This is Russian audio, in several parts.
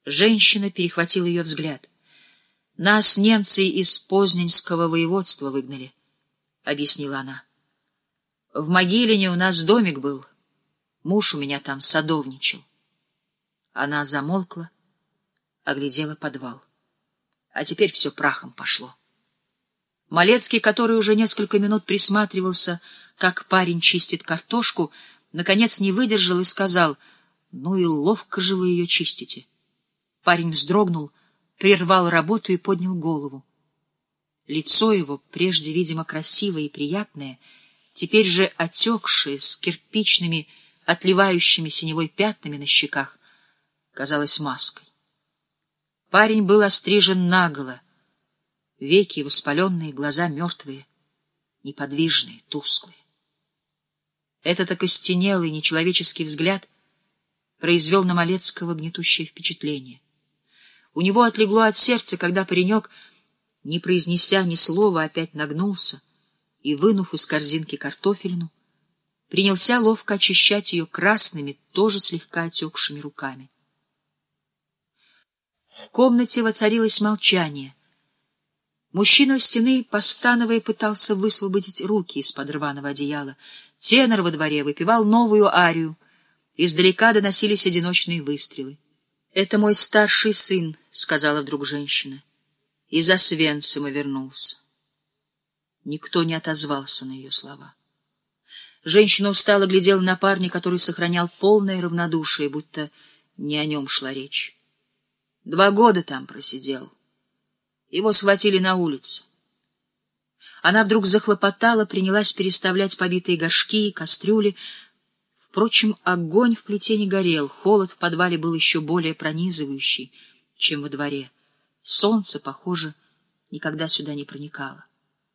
Женщина перехватила ее взгляд. — Нас немцы из Познанского воеводства выгнали, — объяснила она. — В Могилине у нас домик был. Муж у меня там садовничал. Она замолкла, оглядела подвал. А теперь все прахом пошло. Малецкий, который уже несколько минут присматривался, как парень чистит картошку, наконец не выдержал и сказал: — Ну и ловко же вы ее чистите. Парень вздрогнул, прервал работу и поднял голову. Лицо его, прежде, видимо, красивое и приятное, теперь же отекшее, с кирпичными, отливающими синевой пятнами на щеках, казалось маской. Парень был острижен наголо, веки воспаленные, глаза мертвые, неподвижные, тусклые. Этот окостенелый, нечеловеческий взгляд произвел на Малецкого гнетущее впечатление. У него отлегло от сердца, когда паренек, не произнеся ни слова, опять нагнулся и, вынув из корзинки картофелину, принялся ловко очищать ее красными, тоже слегка отекшими руками. В комнате воцарилось молчание. Мужчина у стены, постановая, пытался высвободить руки из-под рваного одеяла. Тенор во дворе выпевал новую арию. Издалека доносились одиночные выстрелы. — Это мой старший сын, — сказала вдруг женщина. — Из Освенцима вернулся. Никто не отозвался на ее слова. Женщина устало глядела на парня, который сохранял полное равнодушие, будто не о нем шла речь. 2 года там просидел. Его схватили на улице. Она вдруг захлопотала, принялась переставлять побитые горшки и кастрюли. Впрочем, огонь в плите не горел, холод в подвале был еще более пронизывающий, чем во дворе. Солнце, похоже, никогда сюда не проникало.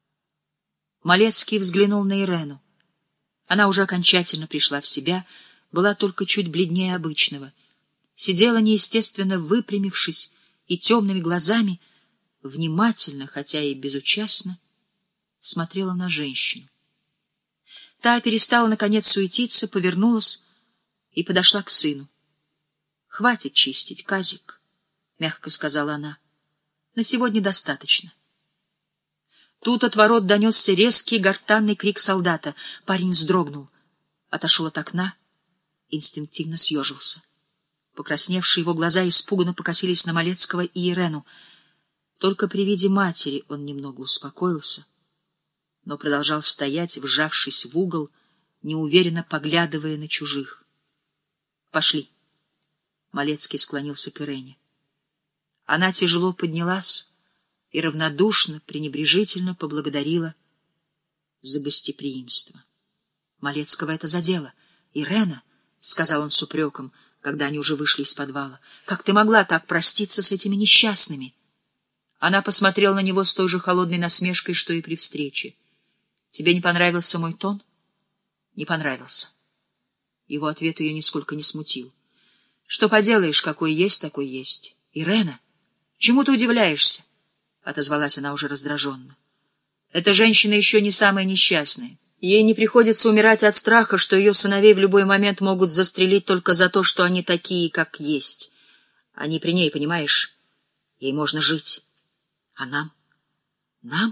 Малецкий взглянул на Ирену. Она уже окончательно пришла в себя, была только чуть бледнее обычного. Сидела неестественно выпрямившись и темными глазами, внимательно, хотя и безучастно, смотрела на женщину. Та перестала, наконец, суетиться, повернулась и подошла к сыну. — Хватит чистить, Казик, — мягко сказала она. — На сегодня достаточно. Тут от ворот донесся резкий гортанный крик солдата. Парень вздрогнул, отошел от окна, инстинктивно съежился. Покрасневшие его глаза испуганно покосились на Малецкого и Ирену. Только при виде матери он немного успокоился, но продолжал стоять, вжавшись в угол, неуверенно поглядывая на чужих. — Пошли. Малецкий склонился к Ирене. Она тяжело поднялась и равнодушно, пренебрежительно поблагодарила за гостеприимство. Малецкого это задело. — Ирена, — сказал он с упреком, когда они уже вышли из подвала, — как ты могла так проститься с этими несчастными? Она посмотрела на него с той же холодной насмешкой, что и при встрече. — Тебе не понравился мой тон? — Не понравился. Его ответ ее нисколько не смутил. — Что поделаешь, какой есть, такой есть. — Ирена, чему ты удивляешься? — отозвалась она уже раздраженно. — Эта женщина еще не самая несчастная. Ей не приходится умирать от страха, что ее сыновей в любой момент могут застрелить только за то, что они такие, как есть. Они при ней, понимаешь? Ей можно жить. А нам? Нам?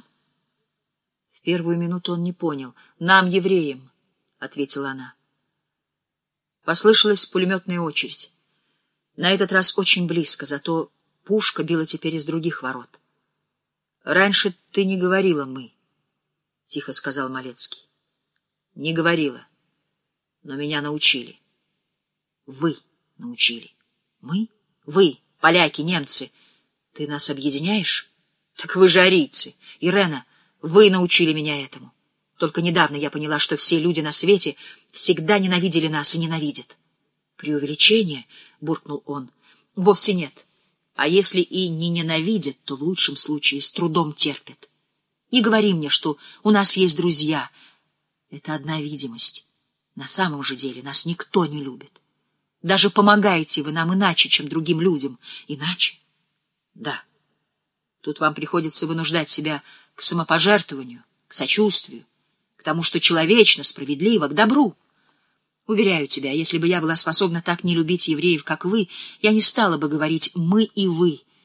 В первую минуту он не понял. Нам, евреям, — ответила она. Послышалась пулеметная очередь. На этот раз очень близко, зато пушка била теперь из других ворот. — Раньше ты не говорила «мы», — тихо сказал Малецкий. — Не говорила, но меня научили. — Вы научили. — Мы? Вы, поляки, немцы. Ты нас объединяешь? Так вы же арийцы. Ирена, вы научили меня этому. Только недавно я поняла, что все люди на свете всегда ненавидели нас и ненавидят. Преувеличение, — буркнул он, — вовсе нет. А если и не ненавидят, то в лучшем случае с трудом терпят. Не говори мне, что у нас есть друзья. Это одна видимость. На самом же деле нас никто не любит. Даже помогаете вы нам иначе, чем другим людям. Иначе? Да. Тут вам приходится вынуждать себя к самопожертвованию, к сочувствию, к тому, что человечно, справедливо, к добру. Уверяю тебя, если бы я была способна так не любить евреев, как вы, я не стала бы говорить «мы» и «вы».